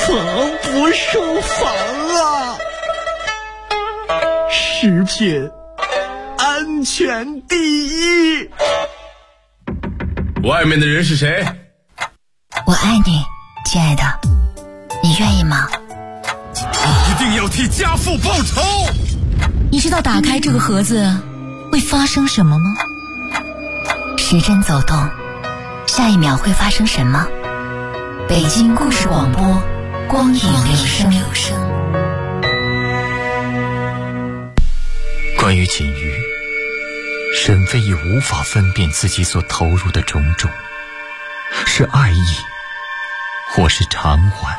可不受防啊！食品安全第一。 外面的人是谁？ 我爱你，亲爱的，你愿意吗？ 一定要替家父报仇！ 你知道打开这个盒子会发生什么吗？时针走动，下一秒会发生什么？北京故事广播，光影留声。 关于锦瑜，沈飞已无法分辨自己所投入的种种，是爱意，或是偿还。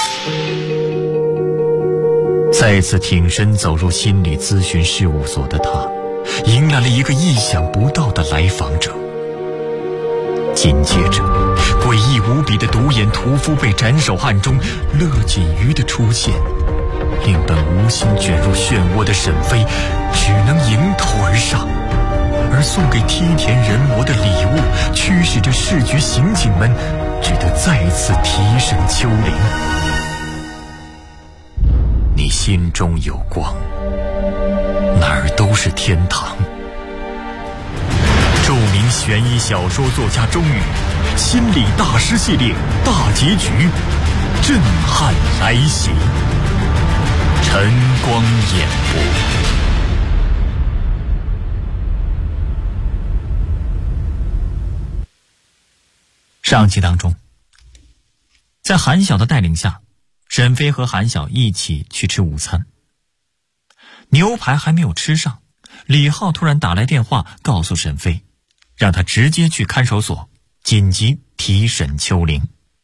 再次挺身走入心理咨询事务所的他，迎来了一个意想不到的来访者。紧接着，诡异无比的独眼屠夫被斩首案中乐锦瑜的出现，令本无心卷入漩涡的沈飞只能迎头而上，而送给梯田人魔的礼物驱使着市局刑警们只得再次提审秋玲。你心中有光，哪儿都是天堂。著名悬疑小说作家钟宇心理大师系列大结局震撼来袭，晨光演播。上集当中，在韩晓的带领下，沈飞和韩晓一起去吃午餐。牛排还没有吃上，李浩突然打来电话告诉沈飞，让他直接去看守所紧急提审秋玲。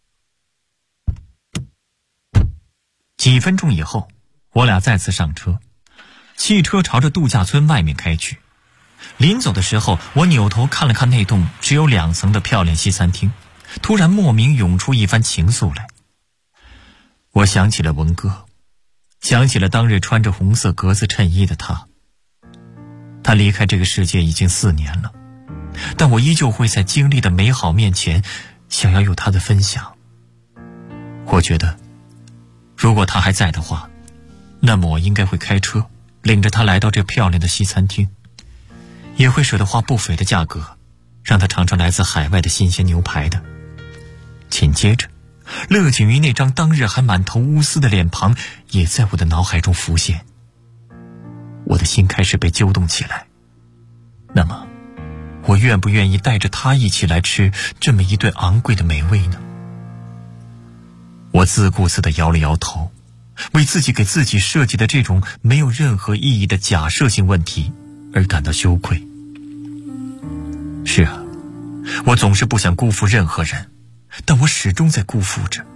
几分钟以后，我俩再次上车，汽车朝着度假村外面开去。临走的时候，我扭头看了看那栋只有2层的漂亮西餐厅，突然莫名涌出一番情愫来。我想起了文哥，想起了当日穿着红色格子衬衣的他。他离开这个世界已经4年了，但我依旧会在经历的美好面前想要有他的分享。我觉得如果他还在的话，那么我应该会开车领着他来到这漂亮的西餐厅，也会舍得花不菲的价格让他尝尝来自海外的新鲜牛排的。紧接着，乐景瑜那张当日还满头乌丝的脸庞也在我的脑海中浮现，我的心开始被揪动起来。那么我愿不愿意带着他一起来吃这么一顿昂贵的美味呢？我自顾自地摇了摇头，为自己给自己设计的这种没有任何意义的假设性问题而感到羞愧。是啊，我总是不想辜负任何人，但我始终在辜负着。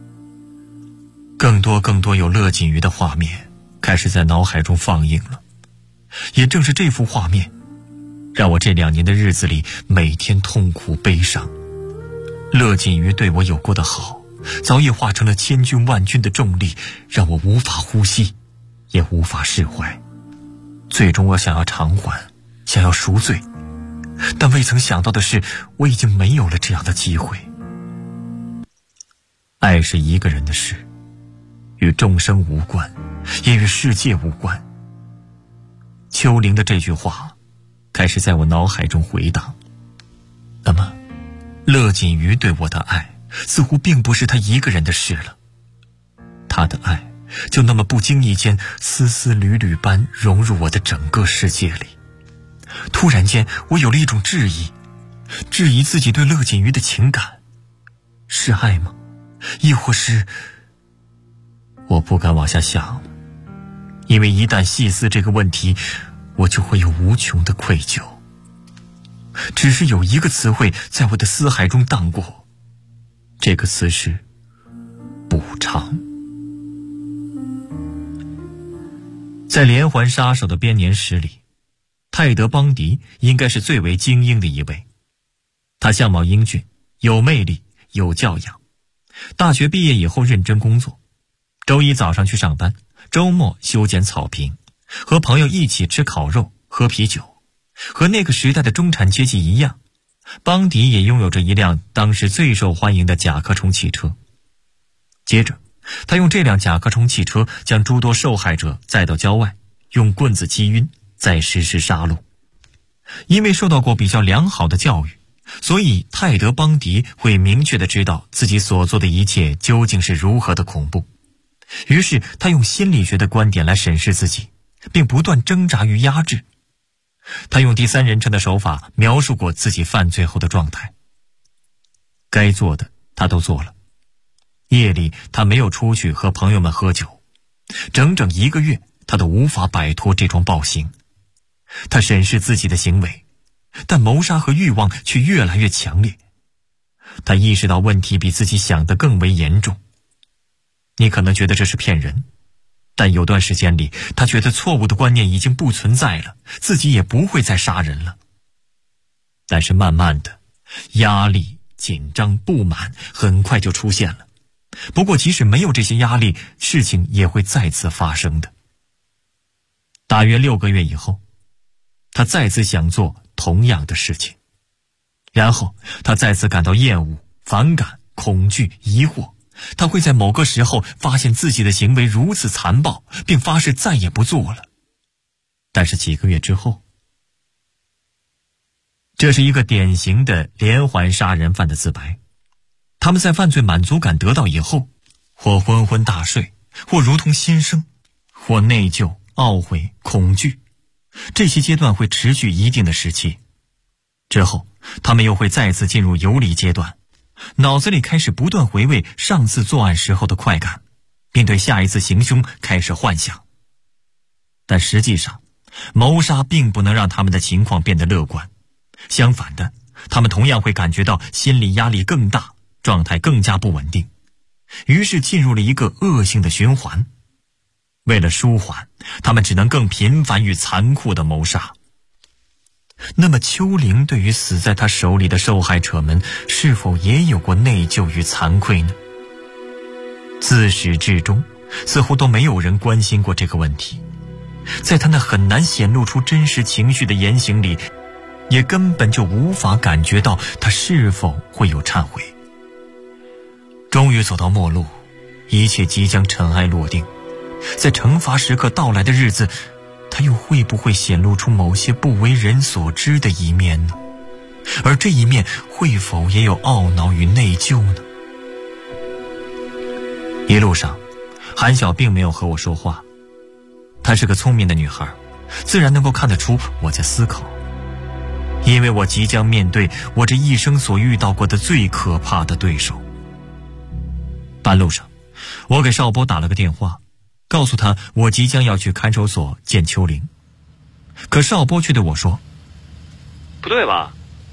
更多有乐锦瑜的画面开始在脑海中放映了，也正是这幅画面让我这2年的日子里每天痛苦悲伤。乐锦瑜对我有过的好早已化成了千军万军的重力，让我无法呼吸，也无法释怀。最终我想要偿还，想要赎罪，但未曾想到的是，我已经没有了这样的机会。爱是一个人的事，与众生无关，也与世界无关。秋玲的这句话开始在我脑海中回荡。那么乐锦瑜对我的爱似乎并不是他一个人的事了，他的爱就那么不经意间丝丝缕缕般融入我的整个世界里。突然间我有了一种质疑自己对乐锦瑜的情感，是爱吗？亦或是……我不敢往下想，因为一旦细思这个问题，我就会有无穷的愧疚。只是有一个词汇在我的思海中荡过，这个词是补偿。在连环杀手的编年史里，泰德·邦迪应该是最为精英的一位。他相貌英俊，有魅力，有教养。大学毕业以后认真工作，周一早上去上班，周末修剪草坪，和朋友一起吃烤肉，喝啤酒。和那个时代的中产阶级一样，邦迪也拥有着一辆当时最受欢迎的甲壳虫汽车。接着他用这辆甲壳虫汽车将诸多受害者载到郊外，用棍子击晕，再实施杀戮。因为受到过比较良好的教育，所以泰德·邦迪会明确地知道自己所做的一切究竟是如何的恐怖。于是他用心理学的观点来审视自己，并不断挣扎与压制。他用第三人称的手法描述过自己犯罪后的状态。该做的他都做了。夜里他没有出去和朋友们喝酒，整整1个月他都无法摆脱这桩暴行。他审视自己的行为，但谋杀和欲望却越来越强烈。他意识到问题比自己想的更为严重。你可能觉得这是骗人，但有段时间里，他觉得错误的观念已经不存在了，自己也不会再杀人了。但是慢慢的，压力、紧张、不满很快就出现了。不过即使没有这些压力，事情也会再次发生的。大约6个月以后，他再次想做同样的事情，然后他再次感到厌恶、反感、恐惧、疑惑。他会在某个时候发现自己的行为如此残暴，并发誓再也不做了。但是几个月之后，这是一个典型的连环杀人犯的自白。他们在犯罪满足感得到以后，或昏昏大睡，或如同新生，或内疚、懊悔、恐惧。这些阶段会持续一定的时期，之后他们又会再次进入游离阶段，脑子里开始不断回味上次作案时候的快感，并对下一次行凶开始幻想。但实际上，谋杀并不能让他们的情况变得乐观，相反的，他们同样会感觉到心理压力更大，状态更加不稳定，于是进入了一个恶性的循环。为了舒缓，他们只能更频繁与残酷的谋杀。那么丘陵对于死在他手里的受害者们，是否也有过内疚与惭愧呢？自始至终，似乎都没有人关心过这个问题。在他那很难显露出真实情绪的言行里，也根本就无法感觉到他是否会有忏悔。终于走到末路，一切即将尘埃落定。在惩罚时刻到来的日子，他又会不会显露出某些不为人所知的一面呢？而这一面会否也有懊恼与内疚呢？一路上，韩晓并没有和我说话。她是个聪明的女孩，自然能够看得出我在思考，因为我即将面对我这一生所遇到过的最可怕的对手。半路上，我给邵波打了个电话，告诉他我即将要去看守所见丘陵。可邵波却对我说：“ 不对吧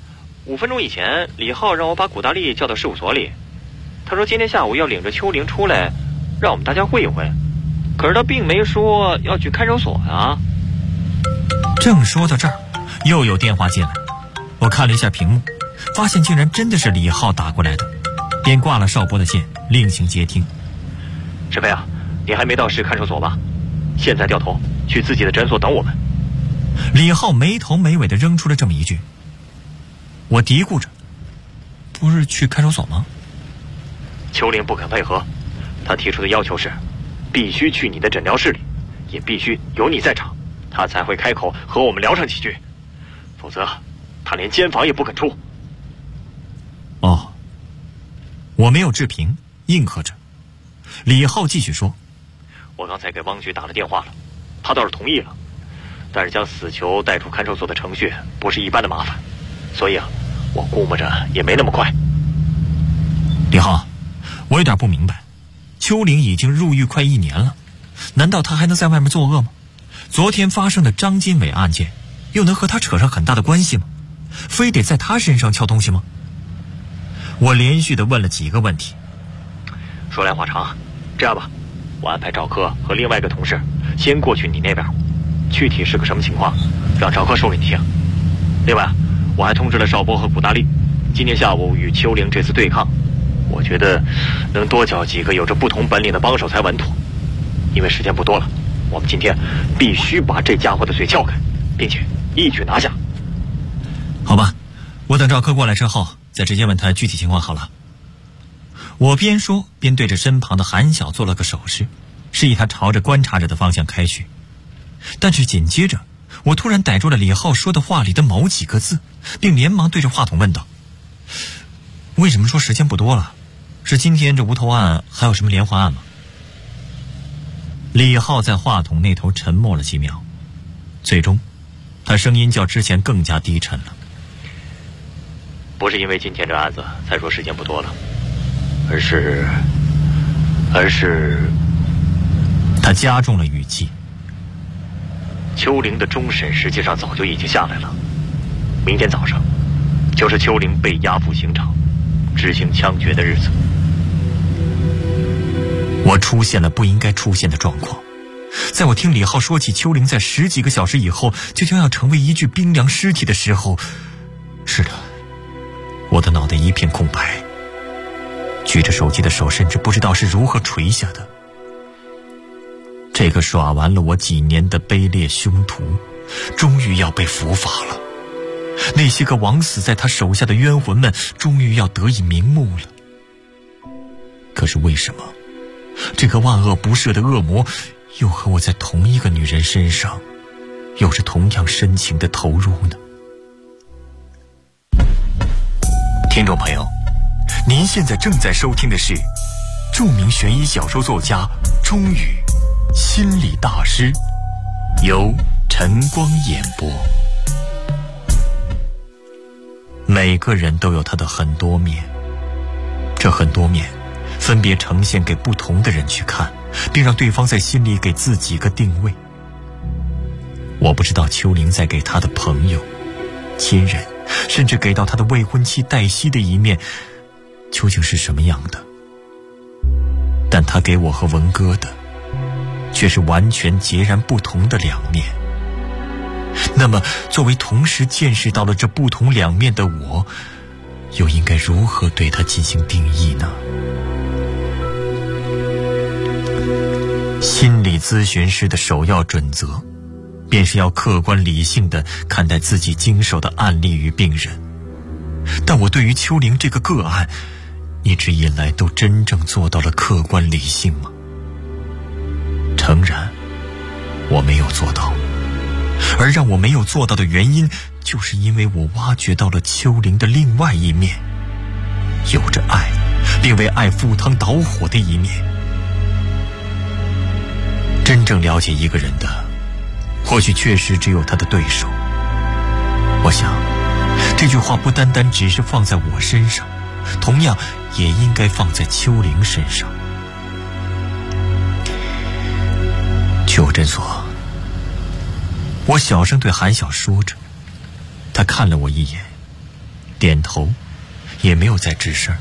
？5分钟以前，李浩让我把古大力叫到事务所里，他说今天下午要领着丘陵出来，让我们大家会一会。可是他并没说要去看守所啊。” 正说到这儿，又有电话进来，我看了一下屏幕，发现竟然真的是李浩打过来的，便挂了邵波的线，另行接听。 沈飞啊，你还没到市看守所吧？现在掉头去自己的诊所等我们。 李浩没头没尾地扔出了这么一句。我嘀咕着，不是去看守所吗？ 丘陵不肯配合，他提出的要求是必须去你的诊疗室里，也必须有你在场，他才会开口和我们聊上几句，否则他连监房也不肯出。 哦，我没有置评，应和着。李浩继续说：“ 我刚才给汪局打了电话了，他倒是同意了，但是将死囚带出看守所的程序不是一般的麻烦，所以我估摸着也没那么快。” 李浩，我有点不明白，丘陵已经入狱快1年了，难道他还能在外面作恶吗？昨天发生的张金伟案件又能和他扯上很大的关系吗？非得在他身上敲东西吗？我连续地问了几个问题。 说来话长，这样吧，我安排赵科和另外一个同事先过去你那边，具体是个什么情况，让赵科说给你听。另外，我还通知了邵波和古大力，今天下午与丘陵这次对抗，我觉得能多叫几个有着不同本领的帮手才稳妥。因为时间不多了，我们今天必须把这家伙的嘴撬开，并且一举拿下。 好吧，我等赵科过来之后再直接问他具体情况好了。 我边说边对着身旁的韩晓做了个手势，示意他朝着观察者的方向开去。但是紧接着我突然逮住了李浩说的话里的某几个字，并连忙对着话筒问道：为什么说时间不多了？是今天这无头案还有什么连环案吗？李浩在话筒那头沉默了几秒，最终他声音较之前更加低沉了。 不是因为今天这案子才说时间不多了，而是他加重了语气。 秋玲的终审实际上早就已经下来了，明天早上就是秋玲被押赴刑场执行枪决的日子。 我出现了不应该出现的状况。在我听李浩说起秋玲在10几个小时以后就将要成为一具冰凉尸体的时候，是的，我的脑袋一片空白，举着手机的手甚至不知道是如何垂下的。这个耍完了我几年的卑劣凶徒终于要被伏法了，那些个枉死在他手下的冤魂们终于要得以瞑目了。可是为什么这个万恶不赦的恶魔又和我在同一个女人身上有着同样深情的投入呢？听众朋友，您现在正在收听的是著名悬疑小说作家钟宇心理大师，由晨光演播。每个人都有他的很多面，这很多面分别呈现给不同的人去看，并让对方在心里给自己个定位。我不知道秋玲在给他的朋友、亲人，甚至给到他的未婚妻黛西的一面究竟是什么样的，但他给我和文哥的却是完全截然不同的两面。那么作为同时见识到了这不同两面的我，又应该如何对他进行定义呢？心理咨询师的首要准则便是要客观理性地看待自己经手的案例与病人，但我对于秋玲这个个案一直以来都真正做到了客观理性吗？诚然，我没有做到，而让我没有做到的原因，就是因为我挖掘到了秋玲的另外一面，有着爱并为爱赴汤蹈火的一面。真正了解一个人的，或许确实只有他的对手。我想这句话不单单只是放在我身上，同样也应该放在秋玲身上。去我诊所，我小声对韩晓说着，他看了我一眼，点头，也没有再吱声。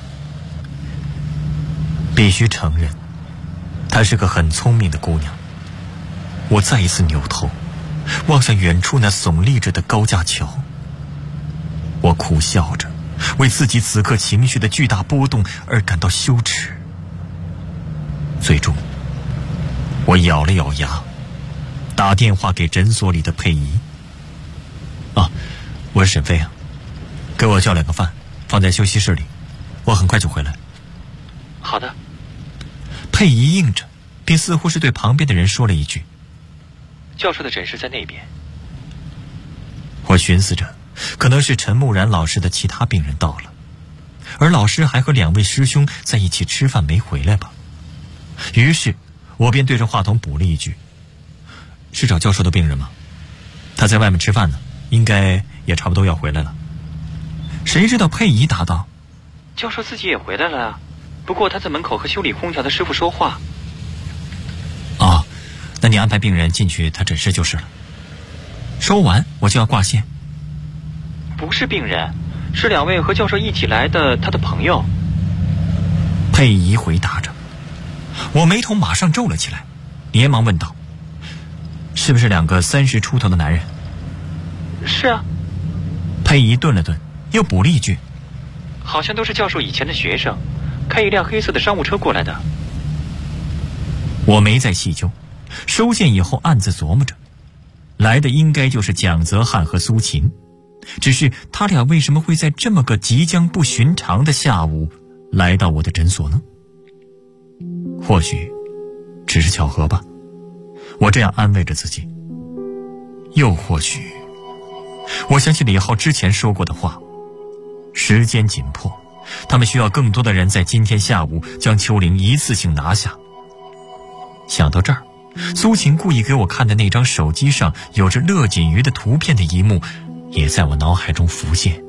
必须承认，她是个很聪明的姑娘。我再一次扭头望向远处那耸立着的高架桥，我苦笑着，为自己此刻情绪的巨大波动而感到羞耻。最终我咬了咬牙，打电话给诊所里的佩仪。我是沈飞啊，给我叫2个饭，放在休息室里，我很快就回来。 好的。 佩仪应着，便似乎是对旁边的人说了一句： 教授的诊室在那边。 我寻思着，可能是陈木然老师的其他病人到了，而老师还和2位师兄在一起吃饭没回来吧。于是我便对着话筒补了一句：是找教授的病人吗？他在外面吃饭呢，应该也差不多要回来了。谁知道佩仪答道： 教授自己也回来了啊，不过他在门口和修理空调的师傅说话。 那你安排病人进去他诊室就是了。说完我就要挂线。 不是病人，是2位和教授一起来的他的朋友。 佩仪回答着。我眉头马上皱了起来，连忙问道：是不是2个30出头的男人？ 是啊。 佩仪顿了顿，又补了一句： 好像都是教授以前的学生，开一辆黑色的商务车过来的。 我没再细究，收线以后暗自琢磨着，来的应该就是蒋泽汉和苏秦，只是他俩为什么会在这么个即将不寻常的下午来到我的诊所呢？或许只是巧合吧，我这样安慰着自己。又或许，我想起李浩之前说过的话，时间紧迫，他们需要更多的人在今天下午将丘陵一次性拿下。想到这儿，苏秦故意给我看的那张手机上有着乐锦鱼的图片的一幕也在我脑海中浮现。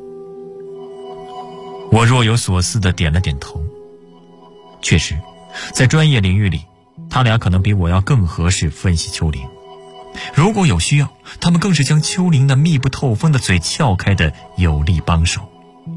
我若有所思地点了点头。确实，在专业领域里，他俩可能比我要更合适分析丘陵。如果有需要，他们更是将丘陵那密不透风的嘴撬开的有力帮手。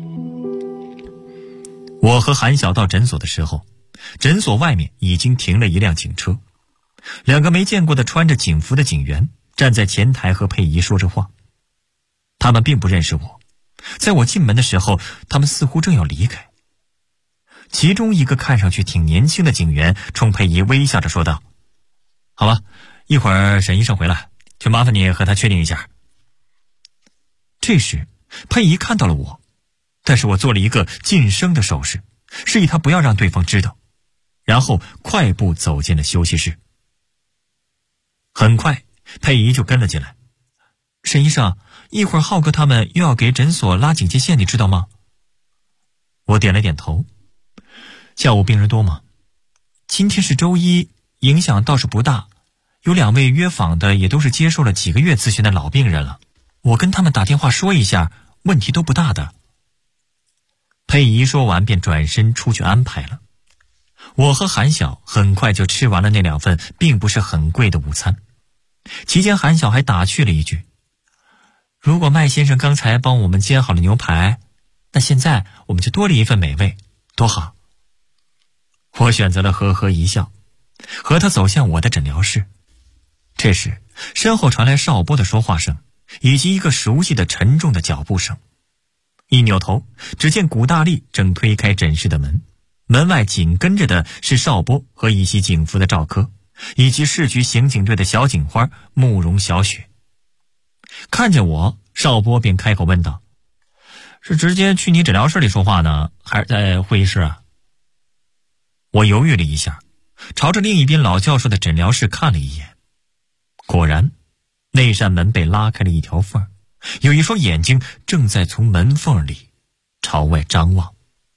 我和韩晓到诊所的时候，诊所外面已经停了一辆警车，两个没见过的穿着警服的警员站在前台和佩仪说着话。他们并不认识我，在我进门的时候，他们似乎正要离开。其中一个看上去挺年轻的警员冲佩仪微笑着说道：“好吧，一会儿沈医生回来，就麻烦你和他确定一下。”这时佩仪看到了我，但是我做了一个噤声的手势，示意他不要让对方知道，然后快步走进了休息室。很快佩仪就跟了进来：“沈医生，一会儿浩哥他们又要给诊所拉警戒线，你知道吗？”我点了点头。下午病人多吗？今天是周一，影响倒是不大，有2位约访的也都是接受了几个月咨询的老病人了，我跟他们打电话说一下，问题都不大的。佩仪说完便转身出去安排了。我和韩晓很快就吃完了那2份并不是很贵的午餐。期间韩晓还打趣了一句：“如果麦先生刚才帮我们煎好了牛排，那现在我们就多了一份美味，多好。”我选择了呵呵一笑，和他走向我的诊疗室。这时身后传来邵波的说话声，以及一个熟悉的沉重的脚步声。一扭头，只见古大力正推开诊室的门，门外紧跟着的是邵波和一袭警服的赵科，以及市局刑警队的小警花慕容小雪。看见我，邵波便开口问道：“是直接去你诊疗室里说话呢，还是在会议室啊？”我犹豫了一下，朝着另一边老教授的诊疗室看了一眼。果然，那扇门被拉开了一条缝，有一双眼睛正在从门缝里朝外张望。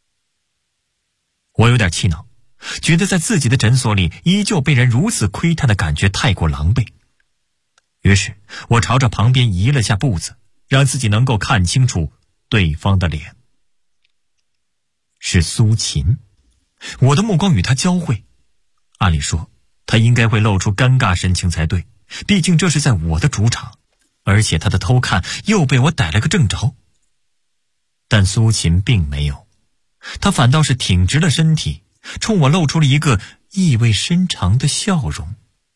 我有点气恼，觉得在自己的诊所里依旧被人如此窥探的感觉太过狼狈。于是我朝着旁边移了下步子，让自己能够看清楚对方的脸。是苏秦。我的目光与他交汇，按理说他应该会露出尴尬神情才对，毕竟这是在我的主场，而且他的偷看又被我逮了个正着。但苏秦并没有，他反倒是挺直了身体，冲我露出了一个意味深长的笑容。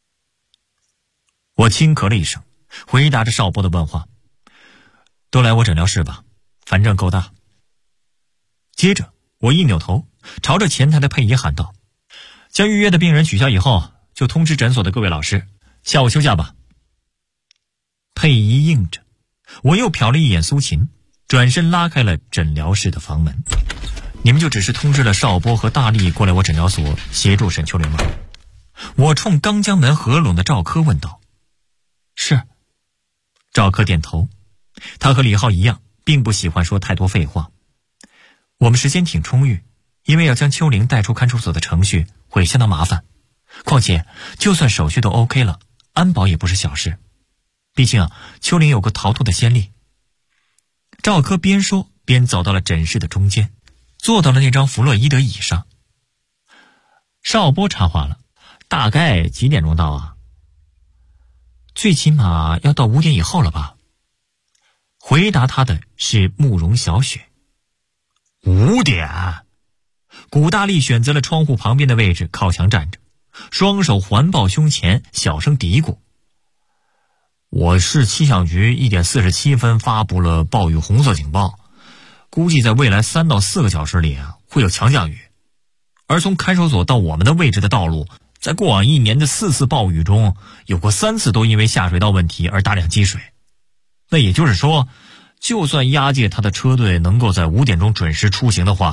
我轻咳了一声，回答着邵波的问话：“都来我诊疗室吧，反正够大。”接着我一扭头，朝着前台的佩仪喊道：“将预约的病人取消以后，就通知诊所的各位老师，下午休假吧。”佩仪应着，我又瞟了一眼苏秦，转身拉开了诊疗室的房门。“你们就只是通知了邵波和大力过来我诊疗所协助沈秋玲吗？”我冲刚将门合拢的赵科问道。“是。”赵科点头，他和李浩一样，并不喜欢说太多废话。我们时间挺充裕，因为要将秋玲带出看守所的程序会相当麻烦，况且就算手续都 OK 了，安保也不是小事，毕竟秋玲有个逃脱的先例。赵科边说边走到了诊室的中间，坐到了那张弗洛伊德椅上。邵波插话了：“大概几点钟到啊？”“最起码要到5点以后了吧？”回答他的是慕容小雪。5点？古大力选择了窗户旁边的位置，靠墙站着，双手环抱胸前，小声嘀咕：“我市气象局1点47分发布了暴雨红色警报，估计在未来3到4个小时里会有强降雨。而从看守所到我们的位置的道路，在过往1年的4次暴雨中，有过3次都因为下水道问题而大量积水。那也就是说，就算押解他的车队能够在5点钟准时出行的话，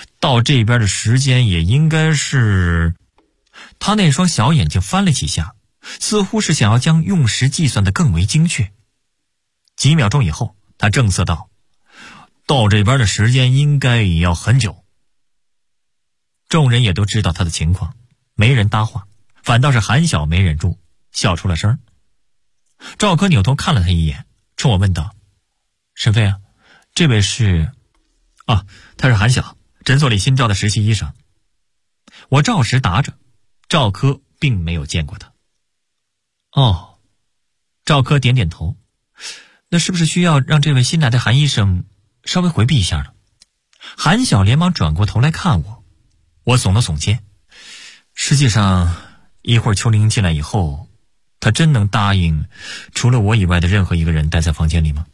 到这边的时间也应该是……他那双小眼睛翻了几下，似乎是想要将用时计算得更为精确。几秒钟以后，他正色道：“到这边的时间应该也要很久。”众人也都知道他的情况，没人搭话，反倒是韩晓没忍住笑出了声。赵科扭头看了他一眼，冲我问道：“沈飞啊，这位是……啊，他是韩晓，诊所里新招的实习医生。”我照实答着，赵科并没有见过他。哦，赵科点点头。那是不是需要让这位新来的韩医生稍微回避一下呢？韩晓连忙转过头来看我，我耸了耸肩。实际上，一会儿秋玲进来以后，他真能答应除了我以外的任何一个人待在房间里吗？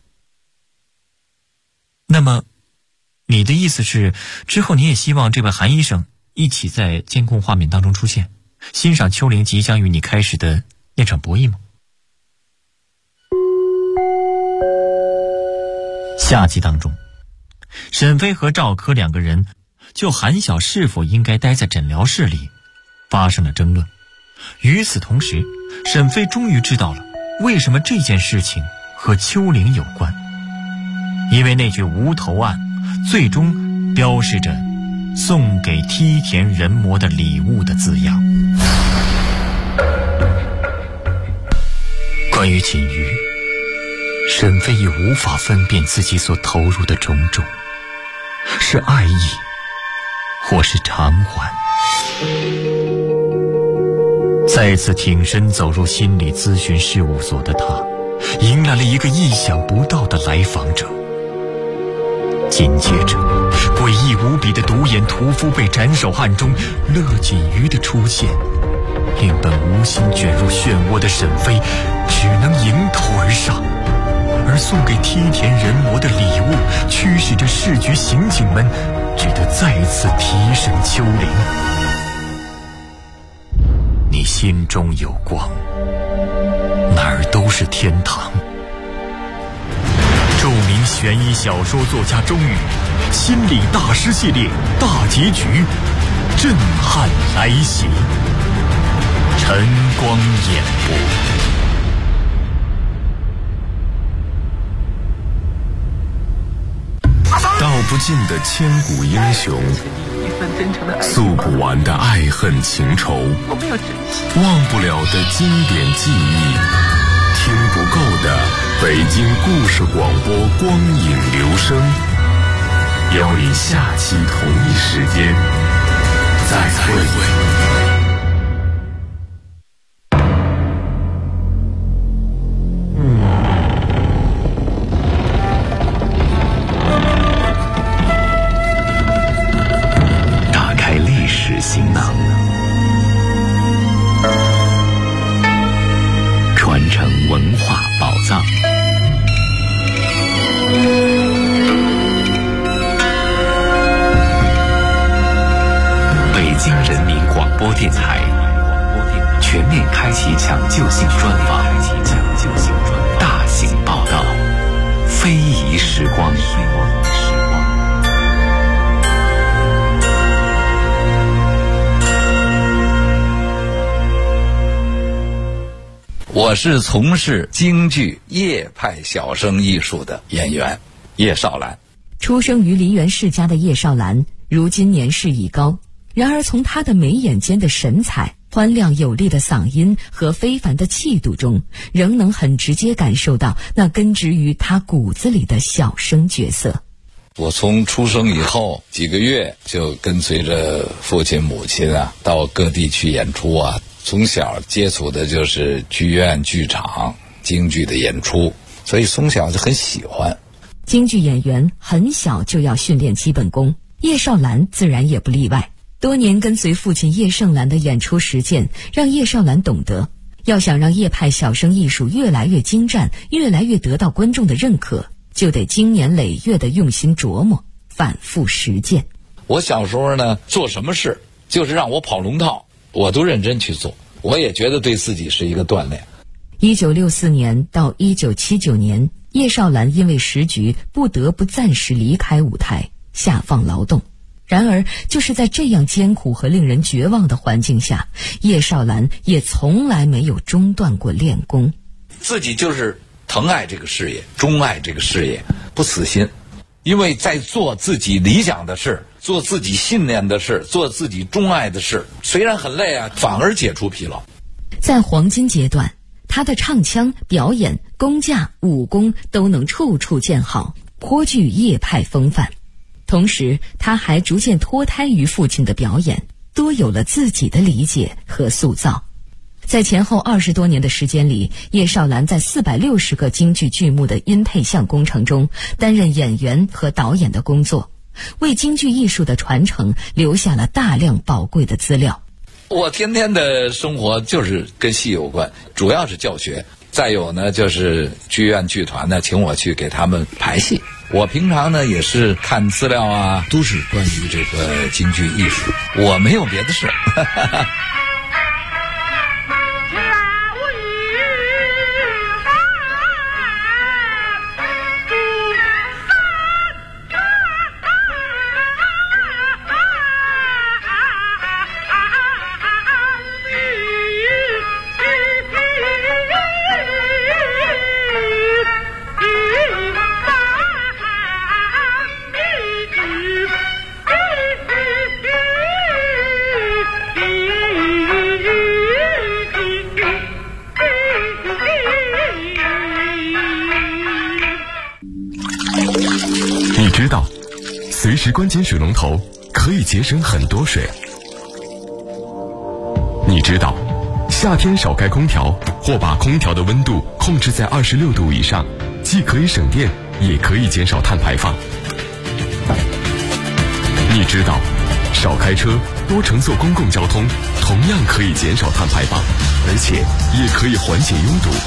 那么，你的意思是，之后你也希望这位韩医生一起在监控画面当中出现，欣赏秋玲即将与你开始的那场博弈吗？下集当中，沈飞和赵科两个人就韩晓是否应该待在诊疗室里发生了争论。与此同时，沈飞终于知道了为什么这件事情和秋玲有关，因为那句无头案最终标示着送给梯田人魔的礼物的字样。关于锦瑜，沈飞已无法分辨自己所投入的种种，是爱意或是偿还。再次挺身走入心理咨询事务所的他，迎来了一个意想不到的来访者。紧接着，诡异无比的独眼屠夫被斩首案中乐锦瑜的出现，令本无心卷入漩涡的沈飞只能迎头而上，而送给梯田人魔的礼物驱使着市局刑警们只得再次提审秋玲。你心中有光，哪儿都是天堂。著名悬疑小说作家周宇心理大师系列大结局震撼来袭，晨光演播。 道不尽的千古英雄，诉不完的爱恨情仇，忘不了的经典记忆，听不够的北京故事广播光影留声。邀你下期同一时间再会。 行囊，传承文化宝藏。北京人民广播电台全面开启抢救性专访，大型报道，非遗时光。 我是从事京剧叶派小生艺术的演员叶绍兰。 出生于梨园世家的叶绍兰，如今年事已高，然而从他的眉眼间的神采、欢亮有力的嗓音和非凡的气度中，仍能很直接感受到那根植于他骨子里的小生角色。 我从出生以后几个月就跟随着父亲母亲到各地去演出从小接触的就是剧院剧场京剧的演出，所以从小就很喜欢。 京剧演员很小就要训练基本功，叶绍兰自然也不例外。多年跟随父亲叶盛兰的演出实践，让叶绍兰懂得，要想让叶派小生艺术越来越精湛，越来越得到观众的认可，就得经年累月的用心琢磨，反复实践。 我小时候呢，做什么事就是让我跑龙套，我都认真去做，我也觉得对自己是一个锻炼。 1964年到1979年，叶绍兰因为时局不得不暂时离开舞台，下放劳动。 然而，就是在这样艰苦和令人绝望的环境下，叶绍兰也从来没有中断过练功。 自己就是疼爱这个事业，钟爱这个事业，不死心。因为在做自己理想的事，做自己信念的事，做自己钟爱的事，虽然很累啊，反而解除疲劳。 在黄金阶段，他的唱腔、表演、功架、武功都能处处见好，颇具叶派风范。同时，他还逐渐脱胎于父亲的表演，多有了自己的理解和塑造。在前后20多年的时间里，叶绍兰在460个京剧剧目的音配像工程中担任演员和导演的工作，为京剧艺术的传承留下了大量宝贵的资料。 我天天的生活就是跟戏有关，主要是教学。再有呢，就是剧院剧团呢请我去给他们排戏。我平常呢也是看资料啊，都是关于这个京剧艺术，我没有别的事。 知道随时关紧水龙头可以节省很多水。你知道夏天少开空调或把空调的温度控制在26度以上，既可以省电也可以减少碳排放。你知道少开车多乘坐公共交通同样可以减少碳排放，而且也可以缓解拥堵。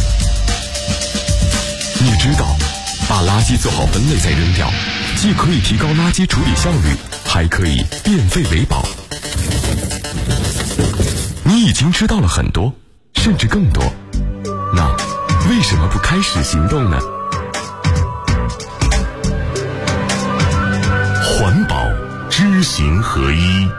你知道把垃圾做好分类再扔掉，既可以提高垃圾处理效率，还可以变废为宝。你已经知道了很多，甚至更多，那为什么不开始行动呢？环保知行合一。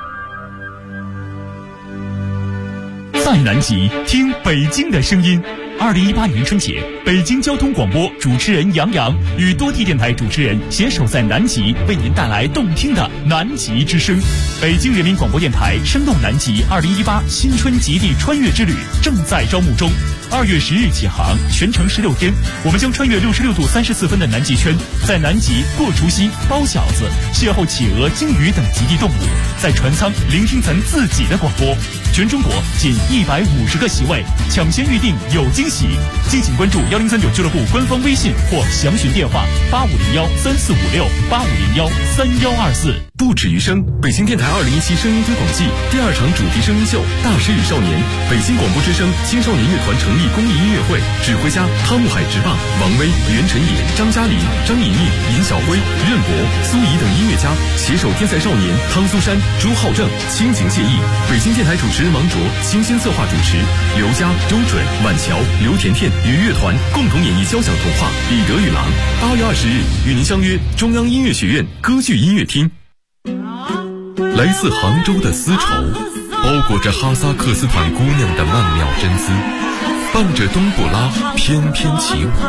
在南极听北京的声音。2018年春节，北京交通广播主持人杨洋与多地电台主持人携手在南极，为您带来动听的南极之声。北京人民广播电台声动南极2018新春极地穿越之旅正在招募中，2月10日起航，全程16天，我们将穿越66度34分的南极圈，在南极过除夕、包饺子，邂逅企鹅、鲸鱼等极地动物，在船舱聆听咱自己的广播。全中国仅150个席位，抢先预定有惊喜。敬请关注1039俱乐部官方微信或详询电话85013456 85013124。 不止于声，北京电台2017声音推广季第2场主题声音秀《大师与少年》，北京广播之声青少年乐团成立公益音乐会，指挥家汤姆海直棒、王威、袁晨野、张嘉林、张颖毅、尹晓辉、任博、苏怡等音乐家携手天才少年汤苏珊、朱浩正倾情献艺。北京电台主持人王卓精心策划主持，刘佳、周准、晚乔、刘甜甜与乐团共同演绎交响童话《彼得与狼》。8月20日与您相约中央音乐学院歌剧音乐厅。来自杭州的丝绸，包裹着哈萨克斯坦姑娘的曼妙真姿，伴着冬不拉翩翩起舞。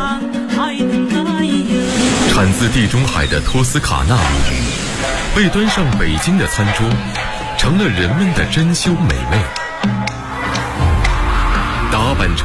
产自地中海的托斯卡纳米，被端上北京的餐桌，成了人们的珍馐美味。打扮成